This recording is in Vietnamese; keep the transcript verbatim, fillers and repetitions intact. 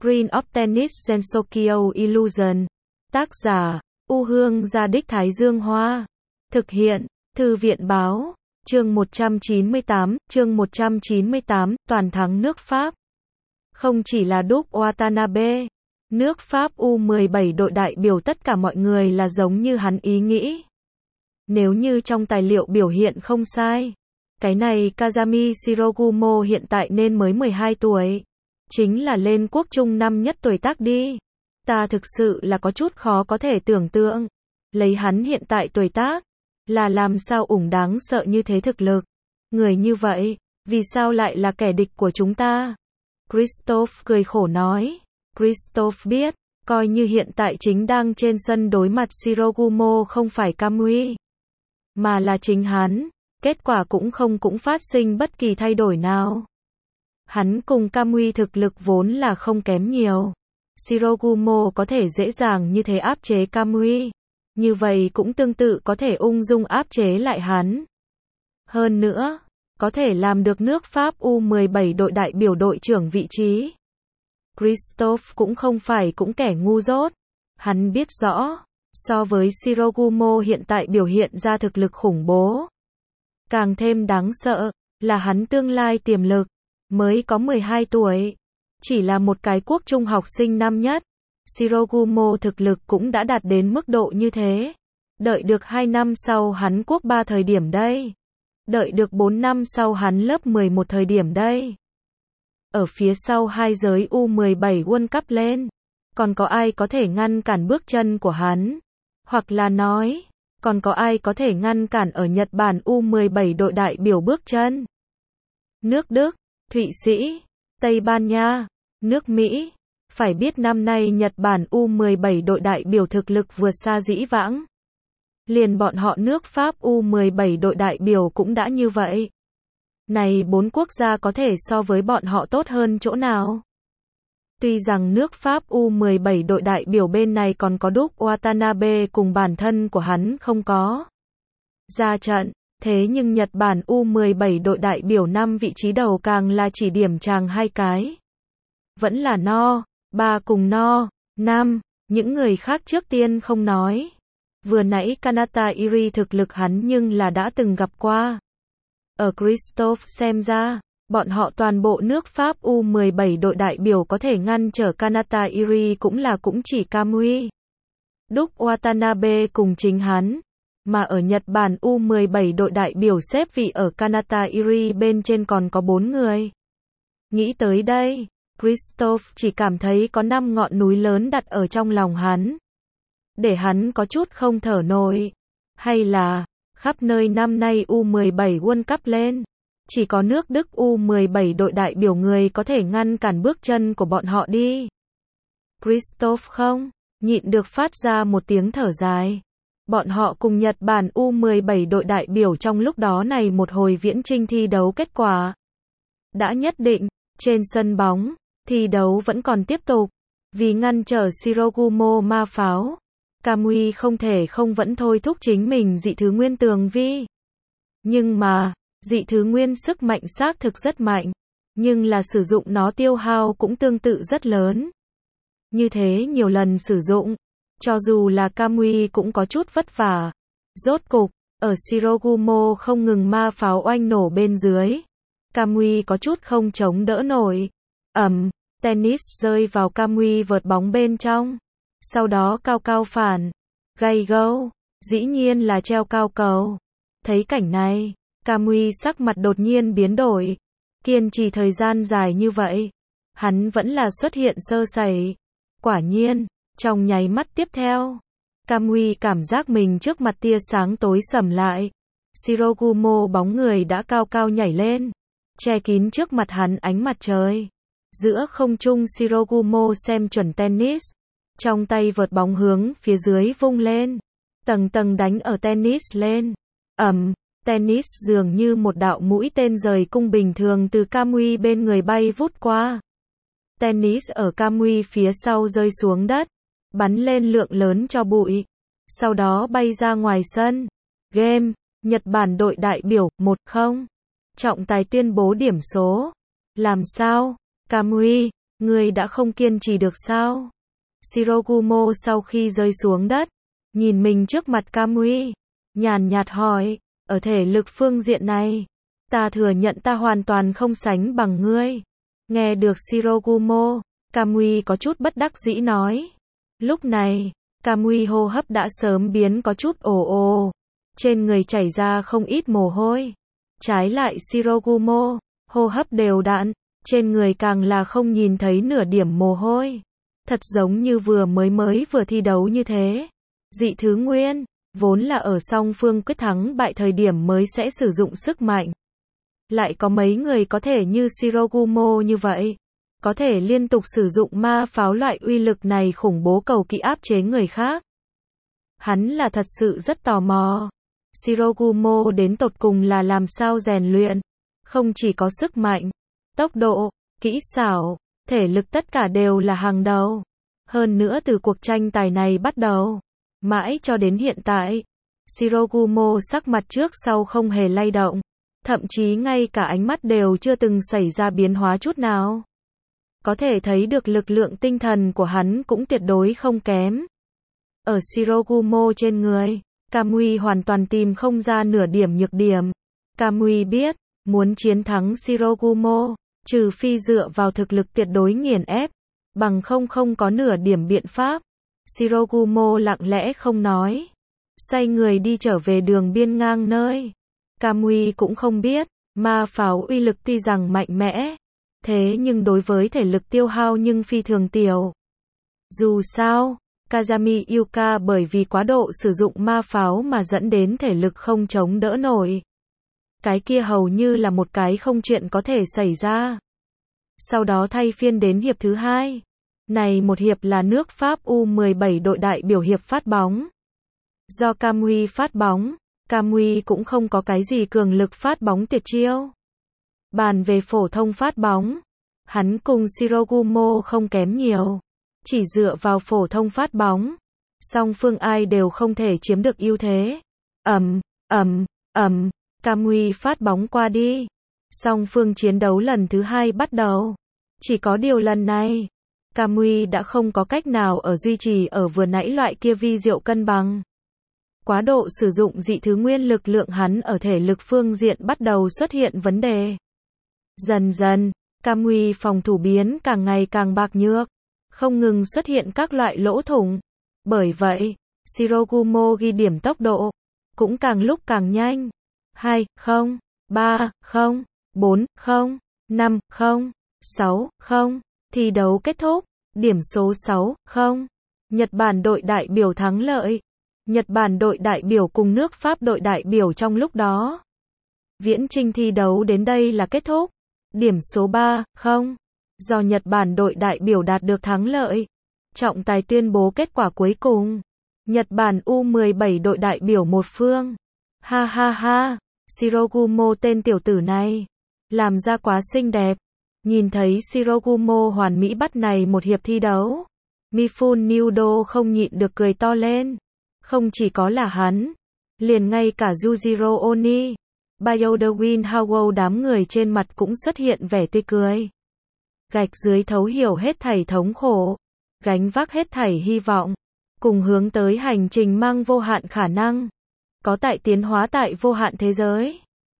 Green of Tennis Gensokyo Illusion. Tác giả, U Hương Gia Đích Thái Dương Hoa. Thực hiện, Thư viện Báo. Chương một trăm chín mươi tám, chương một trăm chín mươi tám, toàn thắng nước Pháp. Không chỉ là Duke Watanabe, nước Pháp U mười bảy đội đại biểu tất cả mọi người là giống như hắn ý nghĩ. Nếu như trong tài liệu biểu hiện không sai, cái này Kazami Shirogumo hiện tại nên mới mười hai tuổi. Chính là lên quốc trung năm nhất tuổi tác đi. Ta thực sự là có chút khó có thể tưởng tượng. Lấy hắn hiện tại tuổi tác, là làm sao ủng đáng sợ như thế thực lực. Người như vậy, vì sao lại là kẻ địch của chúng ta? Christophe cười khổ nói. Christophe biết, coi như hiện tại chính đang trên sân đối mặt Shirogumo không phải Kamui, mà là chính hắn, kết quả cũng không cũng phát sinh bất kỳ thay đổi nào. Hắn cùng Kamui thực lực vốn là không kém nhiều. Shirogumo có thể dễ dàng như thế áp chế Kamui, như vậy cũng tương tự có thể ung dung áp chế lại hắn. Hơn nữa, có thể làm được nước Pháp U mười bảy đội đại biểu đội trưởng vị trí. Christophe cũng không phải cũng kẻ ngu dốt. Hắn biết rõ, so với Shirogumo hiện tại biểu hiện ra thực lực khủng bố, càng thêm đáng sợ, là hắn tương lai tiềm lực. Mới có mười hai tuổi, chỉ là một cái quốc trung học sinh năm nhất, Shirogumo thực lực cũng đã đạt đến mức độ như thế. Đợi được hai năm sau hắn quốc ba thời điểm đây. Đợi được bốn năm sau hắn lớp mười một thời điểm đây. Ở phía sau hai giới U mười bảy World Cup lên, còn có ai có thể ngăn cản bước chân của hắn? Hoặc là nói, còn có ai có thể ngăn cản ở Nhật Bản U mười bảy đội đại biểu bước chân? Nước Đức, Thụy Sĩ, Tây Ban Nha, nước Mỹ. Phải biết năm nay Nhật Bản U mười bảy đội đại biểu thực lực vượt xa dĩ vãng. Liền bọn họ nước Pháp U mười bảy đội đại biểu cũng đã như vậy. Này bốn quốc gia có thể so với bọn họ tốt hơn chỗ nào? Tuy rằng nước Pháp U mười bảy đội đại biểu bên này còn có Duke Watanabe cùng bản thân của hắn không có ra trận. Thế nhưng Nhật Bản U mười bảy đội đại biểu năm vị trí đầu càng là chỉ điểm chàng hai cái. Vẫn là no, ba cùng no, năm, những người khác trước tiên không nói. Vừa nãy Kanata Iri thực lực hắn nhưng là đã từng gặp qua. Ở Christophe xem ra, bọn họ toàn bộ nước Pháp U mười bảy đội đại biểu có thể ngăn trở Kanata Iri cũng là cũng chỉ Kamui, Duke Watanabe cùng chính hắn. Mà ở Nhật Bản U mười bảy đội đại biểu xếp vị ở Kanata Iri bên trên còn có bốn người. Nghĩ tới đây, Christophe chỉ cảm thấy có năm ngọn núi lớn đặt ở trong lòng hắn. Để hắn có chút không thở nổi. Hay là, khắp nơi năm nay U mười bảy World Cup lên, chỉ có nước Đức U mười bảy đội đại biểu người có thể ngăn cản bước chân của bọn họ đi. Christophe không nhịn được phát ra một tiếng thở dài. Bọn họ cùng Nhật Bản U mười bảy đội đại biểu trong lúc đó này một hồi viễn chinh thi đấu kết quả đã nhất định. Trên sân bóng, thi đấu vẫn còn tiếp tục. Vì ngăn trở Shirogumo ma pháo, Kamui không thể không vẫn thôi thúc chính mình dị thứ nguyên tường vi. Nhưng mà, dị thứ nguyên sức mạnh xác thực rất mạnh, nhưng là sử dụng nó tiêu hao cũng tương tự rất lớn. Như thế nhiều lần sử dụng, cho dù là Kamui cũng có chút vất vả. Rốt cục, ở Shirogumo không ngừng ma pháo oanh nổ bên dưới, Kamui có chút không chống đỡ nổi. Ầm, tennis rơi vào Kamui vợt bóng bên trong. Sau đó cao cao phản, gay go, dĩ nhiên là treo cao cầu. Thấy cảnh này, Kamui sắc mặt đột nhiên biến đổi. Kiên trì thời gian dài như vậy, hắn vẫn là xuất hiện sơ sẩy. Quả nhiên, trong nháy mắt tiếp theo, Kamui cảm giác mình trước mặt tia sáng tối sầm lại. Shirogumo bóng người đã cao cao nhảy lên, che kín trước mặt hắn ánh mặt trời. Giữa không trung Shirogumo xem chuẩn tennis, trong tay vợt bóng hướng phía dưới vung lên, tầng tầng đánh ở tennis lên. Ầm, tennis dường như một đạo mũi tên rời cung bình thường từ Kamui bên người bay vút qua. Tennis ở Kamui phía sau rơi xuống đất, bắn lên lượng lớn tro bụi, sau đó bay ra ngoài sân. Game, Nhật Bản đội đại biểu, một không. Trọng tài tuyên bố điểm số. Làm sao? Kamui, Ngươi đã không kiên trì được sao? Shirogumo sau khi rơi xuống đất, nhìn mình trước mặt Kamui, nhàn nhạt hỏi, ở thể lực phương diện này, ta thừa nhận ta hoàn toàn không sánh bằng ngươi. Nghe được Shirogumo, Kamui có chút bất đắc dĩ nói. Lúc này, Kamui hô hấp đã sớm biến có chút ồ ồ, trên người chảy ra không ít mồ hôi. Trái lại Shirogumo, hô hấp đều đặn, trên người càng là không nhìn thấy nửa điểm mồ hôi. Thật giống như vừa mới mới vừa thi đấu như thế. Dị thứ nguyên, vốn là ở song phương quyết thắng bại thời điểm mới sẽ sử dụng sức mạnh. Lại có mấy người có thể như Shirogumo như vậy, có thể liên tục sử dụng ma pháo loại uy lực này khủng bố cầu kỵ áp chế người khác. Hắn là thật sự rất tò mò. Shirogumo đến tột cùng là làm sao rèn luyện, không chỉ có sức mạnh, tốc độ, kỹ xảo, thể lực tất cả đều là hàng đầu. Hơn nữa từ cuộc tranh tài này bắt đầu, mãi cho đến hiện tại, Shirogumo sắc mặt trước sau không hề lay động, thậm chí ngay cả ánh mắt đều chưa từng xảy ra biến hóa chút nào. Có thể thấy được lực lượng tinh thần của hắn cũng tuyệt đối không kém. Ở Shirogumo trên người, Kamui hoàn toàn tìm không ra nửa điểm nhược điểm. Kamui biết, muốn chiến thắng Shirogumo, trừ phi dựa vào thực lực tuyệt đối nghiền ép, bằng không không có nửa điểm biện pháp. Shirogumo lặng lẽ không nói, xoay người đi trở về đường biên ngang nơi. Kamui cũng không biết, ma pháo uy lực tuy rằng mạnh mẽ, thế nhưng đối với thể lực tiêu hao nhưng phi thường tiểu. Dù sao, Kazami Yuka bởi vì quá độ sử dụng ma pháo mà dẫn đến thể lực không chống đỡ nổi. Cái kia hầu như là một cái không chuyện có thể xảy ra. Sau đó thay phiên đến hiệp thứ hai. Này một hiệp là nước Pháp U mười bảy đội đại biểu hiệp phát bóng. Do Kamui phát bóng, Kamui cũng không có cái gì cường lực phát bóng tuyệt chiêu. Bàn về phổ thông phát bóng, hắn cùng Shirogumo không kém nhiều. Chỉ dựa vào phổ thông phát bóng, song phương ai đều không thể chiếm được ưu thế. Ầm, ầm, ầm, Kamui phát bóng qua đi. Song phương chiến đấu lần thứ hai bắt đầu. Chỉ có điều lần này, Kamui đã không có cách nào ở duy trì ở vừa nãy loại kia vi diệu cân bằng. Quá độ sử dụng dị thứ nguyên lực lượng hắn ở thể lực phương diện bắt đầu xuất hiện vấn đề. Dần dần, Kamui phòng thủ biến càng ngày càng bạc nhược, không ngừng xuất hiện các loại lỗ thủng. Bởi vậy, Shirogumo ghi điểm tốc độ cũng càng lúc càng nhanh. hai không, ba không, bốn không, năm không, sáu không. Thi đấu kết thúc, điểm số sáu không. Nhật Bản đội đại biểu thắng lợi. Nhật Bản đội đại biểu cùng nước Pháp đội đại biểu trong lúc đó. Viễn trình thi đấu đến đây là kết thúc. Điểm số ba không. Do Nhật Bản đội đại biểu đạt được thắng lợi. Trọng tài tuyên bố kết quả cuối cùng. Nhật Bản U mười bảy đội đại biểu một phương. Ha ha ha, Shirogumo tên tiểu tử này, làm ra quá xinh đẹp. Nhìn thấy Shirogumo hoàn mỹ bắt này một hiệp thi đấu, Mifune Nudo không nhịn được cười to lên. Không chỉ có là hắn, liền ngay cả Yujiro Oni, Bioderwin Howell đám người trên mặt cũng xuất hiện vẻ tươi cười. Gạch dưới thấu hiểu hết thảy thống khổ, gánh vác hết thảy hy vọng, cùng hướng tới hành trình mang vô hạn khả năng, có tại tiến hóa tại vô hạn thế giới.